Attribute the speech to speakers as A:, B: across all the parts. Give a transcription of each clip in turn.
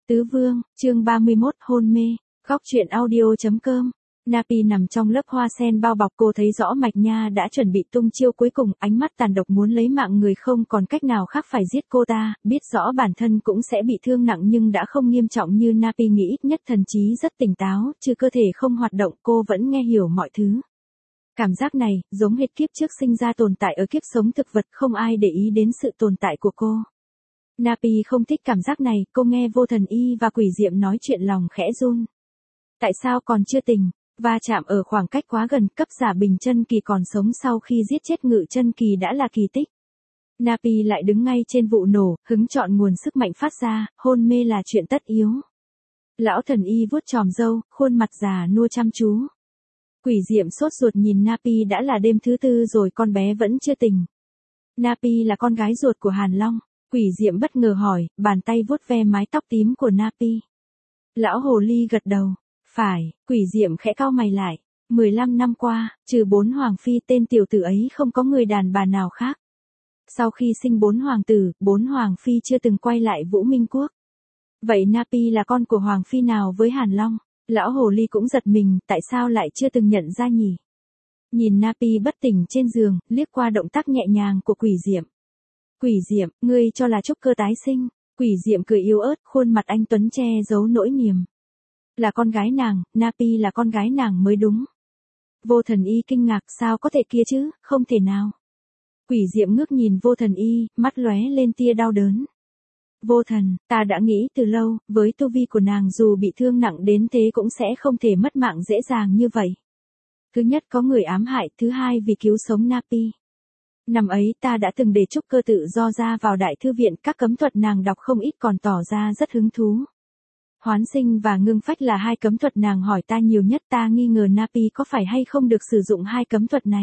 A: Tứ Vương, chương 31, hôn mê. Góc truyện audio.com. Napi nằm trong lớp hoa sen bao bọc, cô thấy rõ Mạch Nha đã chuẩn bị tung chiêu cuối cùng, ánh mắt tàn độc muốn lấy mạng người, không còn cách nào khác phải giết cô ta, biết rõ bản thân cũng sẽ bị thương nặng nhưng đã không nghiêm trọng như Napi nghĩ, ít nhất thần trí rất tỉnh táo, trừ cơ thể không hoạt động, cô vẫn nghe hiểu mọi thứ. Cảm giác này, giống hệt kiếp trước sinh ra tồn tại ở kiếp sống thực vật, không ai để ý đến sự tồn tại của cô. Napi không thích cảm giác này, cô nghe Vô Thần Y và Quỷ Diệm nói chuyện lòng khẽ run. Tại sao còn chưa tỉnh? Va chạm ở khoảng cách quá gần, cấp giả Bình Chân Kỳ còn sống sau khi giết chết Ngự Chân Kỳ đã là kỳ tích. Napi lại đứng ngay trên vụ nổ, hứng chọn nguồn sức mạnh phát ra, hôn mê là chuyện tất yếu. Lão Thần Y vuốt chòm râu, khuôn mặt già nua chăm chú. Quỷ Diệm sốt ruột nhìn Napi, đã là đêm thứ tư rồi con bé vẫn chưa tỉnh. Napi là con gái ruột của Hàn Long. Quỷ Diệm bất ngờ hỏi, bàn tay vuốt ve mái tóc tím của Napi. Lão hồ ly gật đầu. Phải, Quỷ Diệm khẽ cau mày lại. 15 năm qua, trừ 4 hoàng phi, tên tiểu tử ấy không có người đàn bà nào khác. Sau khi sinh 4 hoàng tử, 4 hoàng phi chưa từng quay lại Vũ Minh Quốc. Vậy Napi là con của hoàng phi nào với Hàn Long? Lão hồ ly cũng giật mình, tại sao lại chưa từng nhận ra nhỉ? Nhìn Napi bất tỉnh trên giường, liếc qua động tác nhẹ nhàng của Quỷ Diệm. Quỷ Diệm, ngươi cho là trúc cơ tái sinh? Quỷ Diệm cười yếu ớt, khuôn mặt anh tuấn che giấu nỗi niềm. Là con gái nàng, Napi là con gái nàng mới đúng. Vô Thần Y kinh ngạc, sao có thể kia chứ, không thể nào. Quỷ Diệm ngước nhìn Vô Thần Y, mắt lóe lên tia đau đớn. Vô Thần, ta đã nghĩ từ lâu, với tu vi của nàng dù bị thương nặng đến thế cũng sẽ không thể mất mạng dễ dàng như vậy. Thứ nhất có người ám hại, thứ hai vì cứu sống Napi. Năm ấy ta đã từng để trúc cơ tự do ra vào đại thư viện, các cấm thuật nàng đọc không ít còn tỏ ra rất hứng thú. Hoán sinh và ngưng phách là hai cấm thuật nàng hỏi ta nhiều nhất, ta nghi ngờ Napi có phải hay không được sử dụng hai cấm thuật này.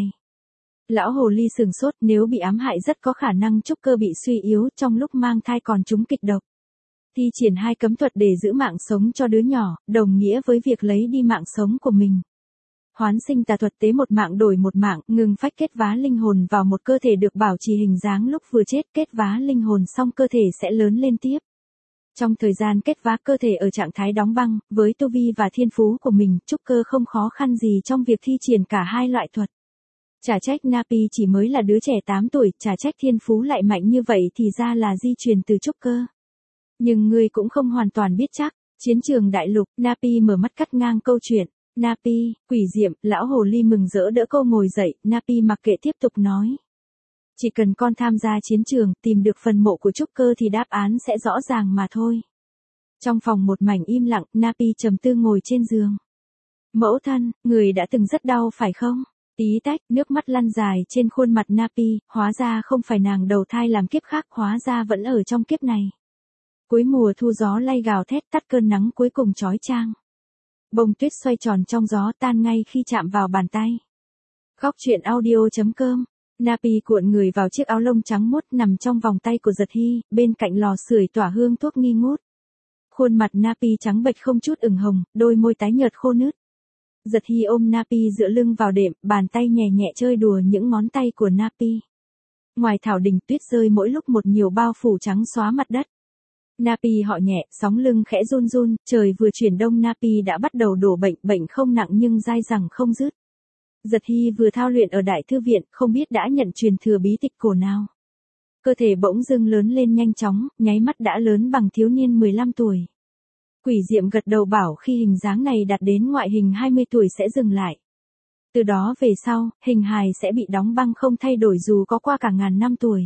A: Lão hồ ly sừng sốt, nếu bị ám hại rất có khả năng trúc cơ bị suy yếu, trong lúc mang thai còn trúng kịch độc. Thi triển hai cấm thuật để giữ mạng sống cho đứa nhỏ, đồng nghĩa với việc lấy đi mạng sống của mình. Hoán sinh tà thuật tế một mạng đổi một mạng, ngưng phách kết vá linh hồn vào một cơ thể được bảo trì hình dáng lúc vừa chết, kết vá linh hồn xong cơ thể sẽ lớn lên tiếp. Trong thời gian kết vá cơ thể ở trạng thái đóng băng, với tu vi và thiên phú của mình, trúc cơ không khó khăn gì trong việc thi triển cả hai loại thuật. Chả trách Napi chỉ mới là đứa trẻ 8 tuổi, chả trách thiên phú lại mạnh như vậy thì ra là di truyền từ trúc cơ. Nhưng ngươi cũng không hoàn toàn biết chắc. Chiến trường đại lục, Napi mở mắt cắt ngang câu chuyện. Napi, Quỷ Diệm, lão hồ ly mừng rỡ đỡ cô ngồi dậy, Napi mặc kệ tiếp tục nói. Chỉ cần con tham gia chiến trường, tìm được phần mộ của trúc cơ thì đáp án sẽ rõ ràng mà thôi. Trong phòng một mảnh im lặng, Napi trầm tư ngồi trên giường. Mẫu thân, người đã từng rất đau phải không? Tí tách, nước mắt lăn dài trên khuôn mặt Napi, hóa ra không phải nàng đầu thai làm kiếp khác, hóa ra vẫn ở trong kiếp này. Cuối mùa thu gió lay gào thét tắt cơn nắng cuối cùng chói chang. Bông tuyết xoay tròn trong gió tan ngay khi chạm vào bàn tay. Góc truyện audio.com. Napi cuộn người vào chiếc áo lông trắng muốt nằm trong vòng tay của Giật Hy, bên cạnh lò sưởi tỏa hương thuốc nghi ngút. Khuôn mặt Napi trắng bệch không chút ửng hồng, đôi môi tái nhợt khô nứt. Giật Hy ôm Napi dựa lưng vào đệm, bàn tay nhẹ nhẹ chơi đùa những ngón tay của Napi. Ngoài thảo đình tuyết rơi mỗi lúc một nhiều bao phủ trắng xóa mặt đất. Napi họ nhẹ, sóng lưng khẽ run run, trời vừa chuyển đông Napi đã bắt đầu đổ bệnh, bệnh không nặng nhưng dai dẳng không dứt. Giật Hy vừa thao luyện ở đại thư viện, không biết đã nhận truyền thừa bí tịch cổ nào. Cơ thể bỗng dưng lớn lên nhanh chóng, nháy mắt đã lớn bằng thiếu niên 15 tuổi. Quỷ Diệm gật đầu bảo khi hình dáng này đạt đến ngoại hình 20 tuổi sẽ dừng lại. Từ đó về sau, hình hài sẽ bị đóng băng không thay đổi dù có qua cả ngàn năm tuổi.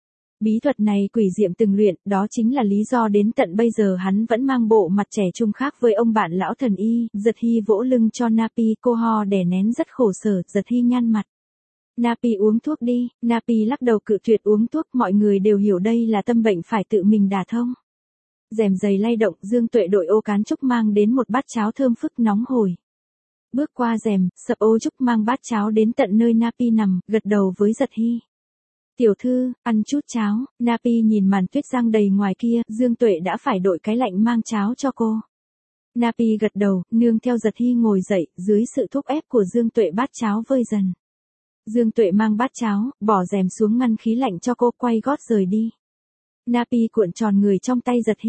A: Bí thuật này Quỷ Diệm từng luyện, đó chính là lý do đến tận bây giờ hắn vẫn mang bộ mặt trẻ trung khác với ông bạn lão Thần Y. Giật Hy vỗ lưng cho Napi, cô ho đè nén rất khổ sở, Giật Hy nhăn mặt. Napi uống thuốc đi, Napi lắc đầu cự tuyệt uống thuốc, mọi người đều hiểu đây là tâm bệnh phải tự mình đả thông. Rèm giày lay động, Dương Tuệ đội ô cán trúc mang đến một bát cháo thơm phức nóng hổi. Bước qua rèm, Sập Ô Trúc mang bát cháo đến tận nơi Napi nằm, gật đầu với Giật Hy. Tiểu thư, ăn chút cháo. Napi nhìn màn tuyết giăng đầy ngoài kia, Dương Tuệ đã phải đội cái lạnh mang cháo cho cô. Napi gật đầu, nương theo Giật Hy ngồi dậy, dưới sự thúc ép của Dương Tuệ bát cháo vơi dần. Dương Tuệ mang bát cháo, bỏ rèm xuống ngăn khí lạnh cho cô, quay gót rời đi. Napi cuộn tròn người trong tay Giật Hy.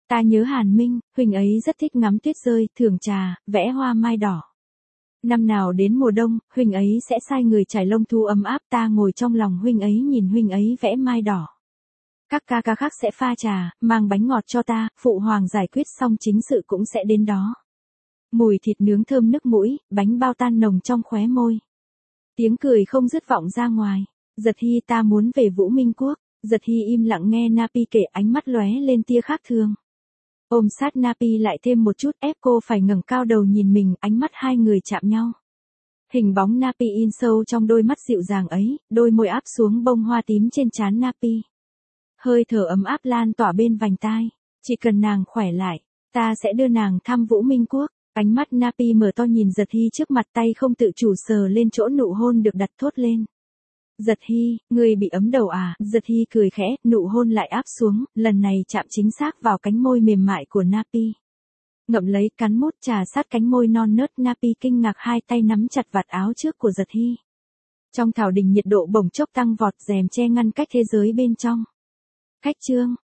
A: Ta nhớ Hàn Minh, huynh ấy rất thích ngắm tuyết rơi, thưởng trà, vẽ hoa mai đỏ. Năm nào đến mùa đông, huynh ấy sẽ sai người trải lông thú ấm áp, ta ngồi trong lòng huynh ấy nhìn huynh ấy vẽ mai đỏ. Các ca ca khác sẽ pha trà, mang bánh ngọt cho ta, phụ hoàng giải quyết xong chính sự cũng sẽ đến đó. Mùi thịt nướng thơm nức mũi, bánh bao tan nồng trong khóe môi. Tiếng cười không dứt vọng ra ngoài. Giật Hy, ta muốn về Vũ Minh Quốc. Giật Hy im lặng nghe Napi kể, ánh mắt lóe lên tia khác thường. Ôm sát Napi lại thêm một chút, ép cô phải ngẩng cao đầu nhìn mình, ánh mắt hai người chạm nhau. Hình bóng Napi in sâu trong đôi mắt dịu dàng ấy, đôi môi áp xuống bông hoa tím trên trán Napi. Hơi thở ấm áp lan tỏa bên vành tai. Chỉ cần nàng khỏe lại, ta sẽ đưa nàng thăm Vũ Minh Quốc. Ánh mắt Napi mở to nhìn Giật Hy trước mặt, tay không tự chủ sờ lên chỗ nụ hôn được đặt, thốt lên. Giật Hy, ngươi bị ấm đầu à? Giật Hy cười khẽ, nụ hôn lại áp xuống, lần này chạm chính xác vào cánh môi mềm mại của Napi. Ngậm lấy, cắn mút trà sát cánh môi non nớt, Napi kinh ngạc, hai tay nắm chặt vạt áo trước của Giật Hy. Trong thảo đình nhiệt độ bỗng chốc tăng vọt, rèm che ngăn cách thế giới bên trong. Cách chương